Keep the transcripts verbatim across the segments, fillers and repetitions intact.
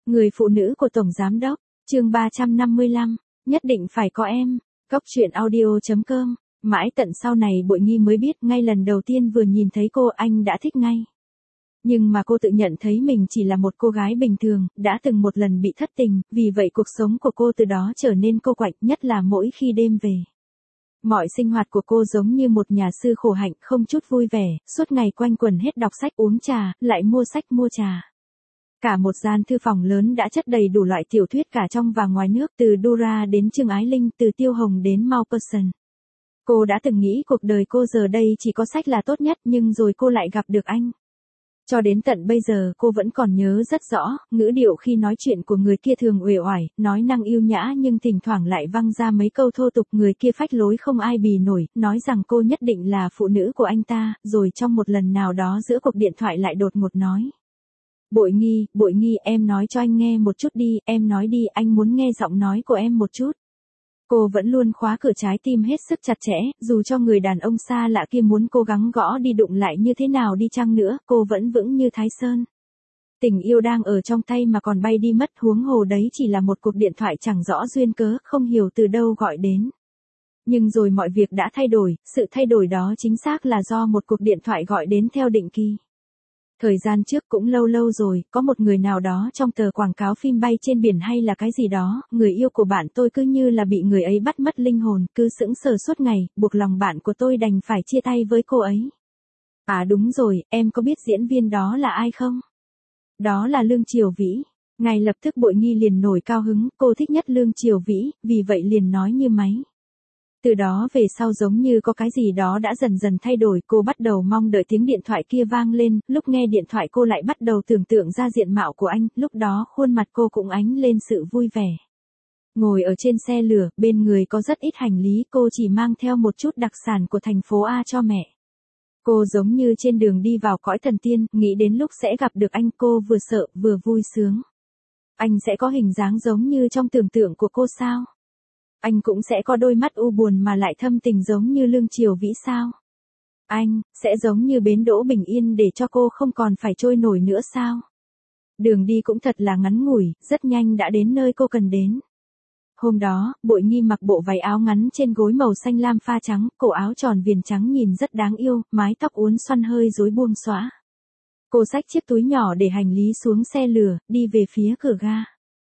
Người phụ nữ của Tổng Giám Đốc, chương ba trăm năm mươi lăm, nhất định phải có em, Cóc truyện audio chấm com. Mãi tận sau này Bội Nghi mới biết, ngay lần đầu tiên vừa nhìn thấy cô anh đã thích ngay. Nhưng mà cô tự nhận thấy mình chỉ là một cô gái bình thường, đã từng một lần bị thất tình, vì vậy cuộc sống của cô từ đó trở nên cô quạnh, nhất là mỗi khi đêm về. Mọi sinh hoạt của cô giống như một nhà sư khổ hạnh, không chút vui vẻ, suốt ngày quanh quẩn hết đọc sách uống trà, lại mua sách mua trà. Cả một gian thư phòng lớn đã chất đầy đủ loại tiểu thuyết cả trong và ngoài nước, từ Dora đến Trương Ái Linh, từ Tiêu Hồng đến Maupassant. Cô đã từng nghĩ cuộc đời cô giờ đây chỉ có sách là tốt nhất, nhưng rồi cô lại gặp được anh. Cho đến tận bây giờ cô vẫn còn nhớ rất rõ, ngữ điệu khi nói chuyện của người kia thường uể oải, nói năng yêu nhã nhưng thỉnh thoảng lại văng ra mấy câu thô tục. Người kia phách lối không ai bì nổi, nói rằng cô nhất định là phụ nữ của anh ta, rồi trong một lần nào đó giữa cuộc điện thoại lại đột ngột nói. Bội Nghi, Bội Nghi, em nói cho anh nghe một chút đi, em nói đi, anh muốn nghe giọng nói của em một chút. Cô vẫn luôn khóa cửa trái tim hết sức chặt chẽ, dù cho người đàn ông xa lạ kia muốn cố gắng gõ đi đụng lại như thế nào đi chăng nữa, cô vẫn vững như Thái Sơn. Tình yêu đang ở trong tay mà còn bay đi mất, huống hồ đấy chỉ là một cuộc điện thoại chẳng rõ duyên cớ, không hiểu từ đâu gọi đến. Nhưng rồi mọi việc đã thay đổi, sự thay đổi đó chính xác là do một cuộc điện thoại gọi đến theo định kỳ. Thời gian trước cũng lâu lâu rồi, có một người nào đó trong tờ quảng cáo phim bay trên biển hay là cái gì đó, người yêu của bạn tôi cứ như là bị người ấy bắt mất linh hồn, cứ sững sờ suốt ngày, buộc lòng bạn của tôi đành phải chia tay với cô ấy. À đúng rồi, em có biết diễn viên đó là ai không? Đó là Lương Triều Vĩ. Ngay lập tức Bội Nghi liền nổi cao hứng, cô thích nhất Lương Triều Vĩ, vì vậy liền nói như máy. Từ đó về sau giống như có cái gì đó đã dần dần thay đổi, cô bắt đầu mong đợi tiếng điện thoại kia vang lên, lúc nghe điện thoại cô lại bắt đầu tưởng tượng ra diện mạo của anh, lúc đó khuôn mặt cô cũng ánh lên sự vui vẻ. Ngồi ở trên xe lửa, bên người có rất ít hành lý, cô chỉ mang theo một chút đặc sản của thành phố A cho mẹ. Cô giống như trên đường đi vào cõi thần tiên, nghĩ đến lúc sẽ gặp được anh, cô vừa sợ, vừa vui sướng. Anh sẽ có hình dáng giống như trong tưởng tượng của cô sao? Anh cũng sẽ có đôi mắt u buồn mà lại thâm tình giống như Lương Triều Vĩ sao? Anh, sẽ giống như bến đỗ bình yên để cho cô không còn phải trôi nổi nữa sao? Đường đi cũng thật là ngắn ngủi, rất nhanh đã đến nơi cô cần đến. Hôm đó, Bội Nghi mặc bộ váy áo ngắn trên gối màu xanh lam pha trắng, cổ áo tròn viền trắng nhìn rất đáng yêu, mái tóc uốn xoăn hơi rối buông xõa. Cô xách chiếc túi nhỏ để hành lý xuống xe lửa, đi về phía cửa ga.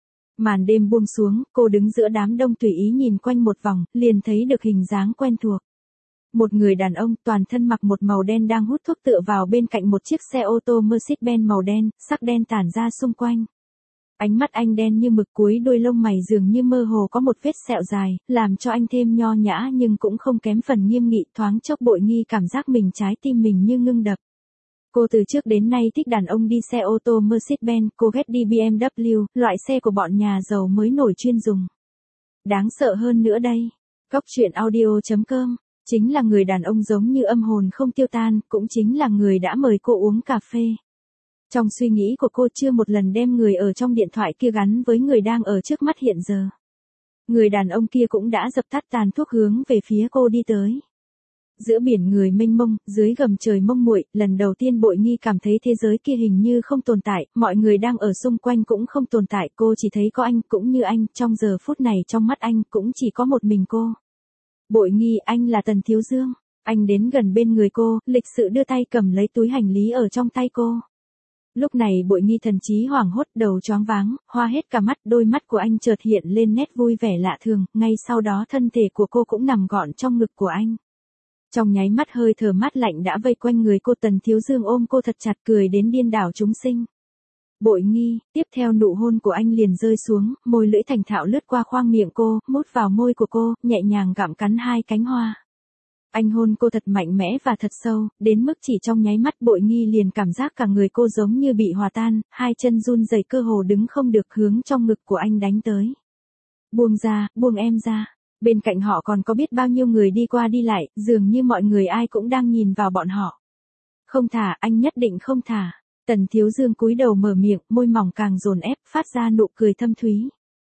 Màn đêm buông xuống, cô đứng giữa đám đông tùy ý nhìn quanh một vòng, liền thấy được hình dáng quen thuộc. Một người đàn ông toàn thân mặc một màu đen đang hút thuốc tựa vào bên cạnh một chiếc xe ô tô Mercedes-Benz màu đen, sắc đen tản ra xung quanh. Ánh mắt anh đen như mực, cuối đuôi lông mày dường như mơ hồ có một vết sẹo dài, làm cho anh thêm nho nhã nhưng cũng không kém phần nghiêm nghị. Thoáng chốc Bội Nghi cảm giác mình trái tim mình như ngưng đập. Cô từ trước đến nay thích đàn ông đi xe ô tô Mercedes-Benz, cô ghét đi bê em vê, loại xe của bọn nhà giàu mới nổi chuyên dùng. Đáng sợ hơn nữa đây. Cóc truyện audio chấm com, chính là người đàn ông giống như âm hồn không tiêu tan, cũng chính là người đã mời cô uống cà phê. Trong suy nghĩ của cô chưa một lần đem người ở trong điện thoại kia gắn với người đang ở trước mắt hiện giờ. Người đàn ông kia cũng đã dập tắt tàn thuốc hướng về phía cô đi tới. Giữa biển người mênh mông, dưới gầm trời mông muội, lần đầu tiên Bội Nghi cảm thấy thế giới kia hình như không tồn tại, mọi người đang ở xung quanh cũng không tồn tại, cô chỉ thấy có anh, cũng như anh, trong giờ phút này trong mắt anh cũng chỉ có một mình cô. Bội Nghi, anh là Tần Thiếu Dương. Anh đến gần bên người cô, lịch sự đưa tay cầm lấy túi hành lý ở trong tay cô. Lúc này Bội Nghi thần trí hoảng hốt, đầu choáng váng, hoa hết cả mắt, đôi mắt của anh chợt hiện lên nét vui vẻ lạ thường, ngay sau đó thân thể của cô cũng nằm gọn trong ngực của anh. Trong nháy mắt hơi thở mát lạnh đã vây quanh người cô, Tần Thiếu Dương ôm cô thật chặt, cười đến điên đảo chúng sinh. Bội Nghi, tiếp theo nụ hôn của anh liền rơi xuống, môi lưỡi thành thạo lướt qua khoang miệng cô, mút vào môi của cô, nhẹ nhàng gặm cắn hai cánh hoa. Anh hôn cô thật mạnh mẽ và thật sâu, đến mức chỉ trong nháy mắt Bội Nghi liền cảm giác cả người cô giống như bị hòa tan, hai chân run rẩy cơ hồ đứng không được, hướng trong ngực của anh đánh tới. Buông ra, buông em ra. Bên cạnh họ còn có biết bao nhiêu người đi qua đi lại, dường như mọi người ai cũng đang nhìn vào bọn họ. Không thả, anh nhất định không thả. Tần Thiếu Dương cúi đầu mở miệng, môi mỏng càng dồn ép, phát ra nụ cười thâm thúy.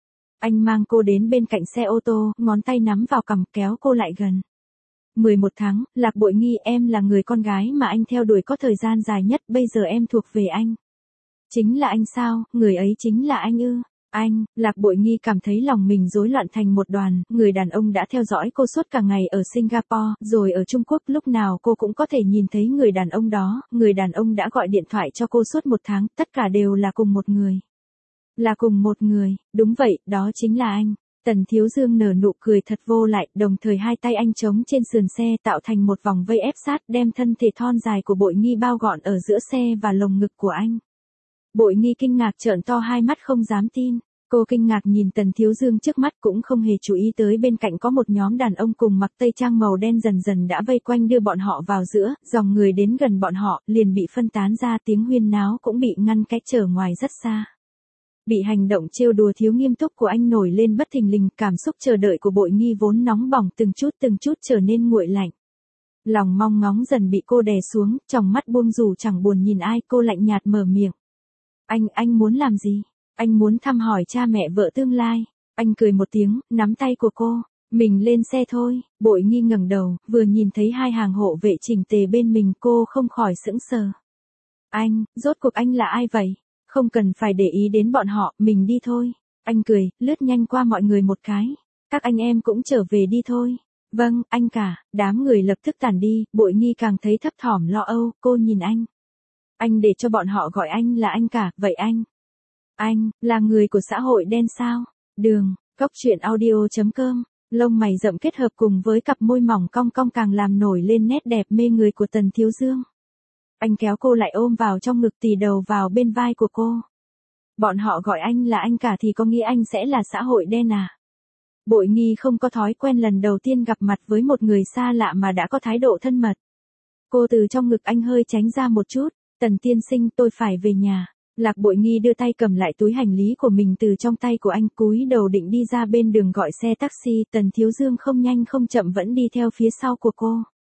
Anh mang cô đến bên cạnh xe ô tô, ngón tay nắm vào cằm kéo cô lại gần. mười một tháng, Lạc Bội Nghi, em là người con gái mà anh theo đuổi có thời gian dài nhất, bây giờ em thuộc về anh. Chính là anh sao, người ấy chính là anh ư? Anh, Lạc Bội Nghi cảm thấy lòng mình rối loạn thành một đoàn, người đàn ông đã theo dõi cô suốt cả ngày ở Singapore, rồi ở Trung Quốc lúc nào cô cũng có thể nhìn thấy người đàn ông đó, người đàn ông đã gọi điện thoại cho cô suốt một tháng, tất cả đều là cùng một người. Là cùng một người, đúng vậy, đó chính là anh. Tần Thiếu Dương nở nụ cười thật vô lại, đồng thời hai tay anh chống trên sườn xe tạo thành một vòng vây ép sát đem thân thể thon dài của Bội Nghi bao gọn ở giữa xe và lồng ngực của anh. Bội Nghi kinh ngạc trợn to hai mắt không dám tin. Cô kinh ngạc nhìn Tần Thiếu Dương trước mắt cũng không hề chú ý tới bên cạnh có một nhóm đàn ông cùng mặc tây trang màu đen dần dần đã vây quanh đưa bọn họ vào giữa, dòng người đến gần bọn họ liền bị phân tán ra, tiếng huyên náo cũng bị ngăn cách trở ngoài rất xa. Bị hành động trêu đùa thiếu nghiêm túc của anh nổi lên bất thình lình, cảm xúc chờ đợi của Bội Nghi vốn nóng bỏng từng chút từng chút trở nên nguội lạnh. Lòng mong ngóng dần bị cô đè xuống, tròng mắt buông rủ chẳng buồn nhìn ai, cô lạnh nhạt mở miệng. Anh, anh muốn làm gì? Anh muốn thăm hỏi cha mẹ vợ tương lai. Anh cười một tiếng, nắm tay của cô. Mình lên xe thôi. Bội Nghi ngẩng đầu, vừa nhìn thấy hai hàng hộ vệ chỉnh tề bên mình cô không khỏi sững sờ. Anh, rốt cuộc anh là ai vậy? Không cần phải để ý đến bọn họ, mình đi thôi. Anh cười, lướt nhanh qua mọi người một cái. Các anh em cũng trở về đi thôi. Vâng, anh cả. Đám người lập tức tản đi, Bội Nghi càng thấy thấp thỏm lo âu, cô nhìn anh. Anh để cho bọn họ gọi anh là anh cả, vậy anh? Anh, là người của xã hội đen sao? Đường, góc truyện audio chấm com, lông mày rậm kết hợp cùng với cặp môi mỏng cong cong càng làm nổi lên nét đẹp mê người của Tần Thiếu Dương. Anh kéo cô lại ôm vào trong ngực tì đầu vào bên vai của cô. Bọn họ gọi anh là anh cả thì có nghĩa anh sẽ là xã hội đen à? Bội Nghi không có thói quen lần đầu tiên gặp mặt với một người xa lạ mà đã có thái độ thân mật. Cô từ trong ngực anh hơi tránh ra một chút. Tần tiên sinh, tôi phải về nhà. Lạc Bội Nghi đưa tay cầm lại túi hành lý của mình từ trong tay của anh, cúi đầu định đi ra bên đường gọi xe taxi. Tần Thiếu Dương không nhanh không chậm vẫn đi theo phía sau của cô.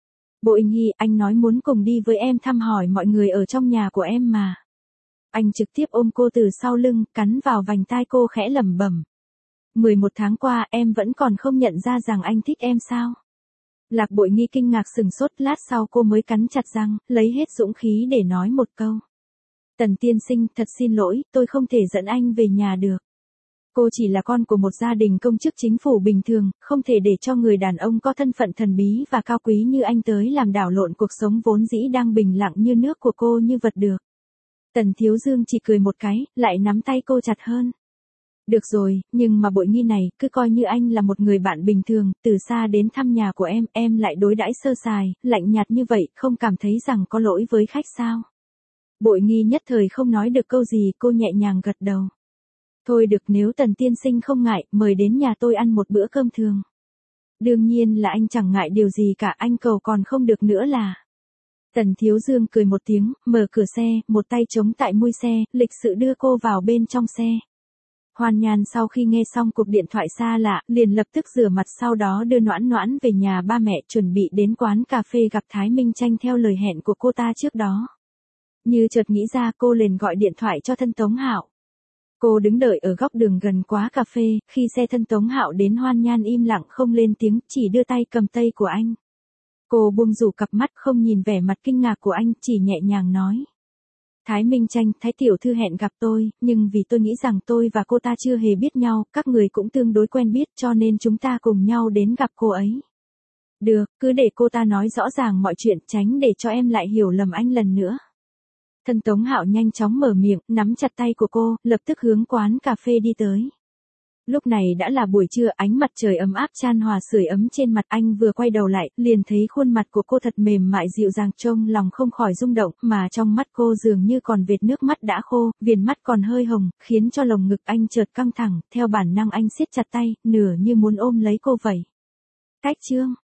Bội Nghi, anh nói muốn cùng đi với em thăm hỏi mọi người ở trong nhà của em mà. Anh trực tiếp ôm cô từ sau lưng, cắn vào vành tai cô khẽ lẩm bẩm. mười một tháng qua em vẫn còn không nhận ra rằng anh thích em sao? Lạc Bội Nghi kinh ngạc sừng sốt, lát sau cô mới cắn chặt răng, lấy hết dũng khí để nói một câu. Tần tiên sinh, thật xin lỗi, tôi không thể dẫn anh về nhà được. Cô chỉ là con của một gia đình công chức chính phủ bình thường, không thể để cho người đàn ông có thân phận thần bí và cao quý như anh tới làm đảo lộn cuộc sống vốn dĩ đang bình lặng như nước của cô như vật được. Tần Thiếu Dương chỉ cười một cái, lại nắm tay cô chặt hơn. Được rồi, nhưng mà Bội Nghi này, cứ coi như anh là một người bạn bình thường, từ xa đến thăm nhà của em, em lại đối đãi sơ sài, lạnh nhạt như vậy, không cảm thấy rằng có lỗi với khách sao? Bội Nghi nhất thời không nói được câu gì, cô nhẹ nhàng gật đầu. Thôi được, nếu Tần tiên sinh không ngại, mời đến nhà tôi ăn một bữa cơm thường. Đương nhiên là anh chẳng ngại điều gì cả, anh cầu còn không được nữa là. Tần Thiếu Dương cười một tiếng, mở cửa xe, một tay chống tại mui xe, lịch sự đưa cô vào bên trong xe. Hoan Nhan sau khi nghe xong cuộc điện thoại xa lạ, liền lập tức rửa mặt sau đó đưa Noãn Noãn về nhà ba mẹ, chuẩn bị đến quán cà phê gặp Thái Minh Tranh theo lời hẹn của cô ta trước đó. Như chợt nghĩ ra, cô liền gọi điện thoại cho thân Tống Hạo. Cô đứng đợi ở góc đường gần quán cà phê, khi xe thân Tống Hạo đến Hoan Nhan im lặng không lên tiếng, chỉ đưa tay cầm tay của anh. Cô buông rủ cặp mắt không nhìn vẻ mặt kinh ngạc của anh, chỉ nhẹ nhàng nói. Thái Minh Tranh, Thái tiểu thư hẹn gặp tôi, nhưng vì tôi nghĩ rằng tôi và cô ta chưa hề biết nhau, các người cũng tương đối quen biết cho nên chúng ta cùng nhau đến gặp cô ấy. Được, cứ để cô ta nói rõ ràng mọi chuyện, tránh để cho em lại hiểu lầm anh lần nữa. Thân Tống Hạo nhanh chóng mở miệng, nắm chặt tay của cô, lập tức hướng quán cà phê đi tới. Lúc này đã là buổi trưa, ánh mặt trời ấm áp chan hòa sưởi ấm trên mặt anh, vừa quay đầu lại, liền thấy khuôn mặt của cô thật mềm mại dịu dàng, trông lòng không khỏi rung động, mà trong mắt cô dường như còn vệt nước mắt đã khô, viền mắt còn hơi hồng, khiến cho lồng ngực anh chợt căng thẳng, theo bản năng anh siết chặt tay, nửa như muốn ôm lấy cô vậy. Cách chương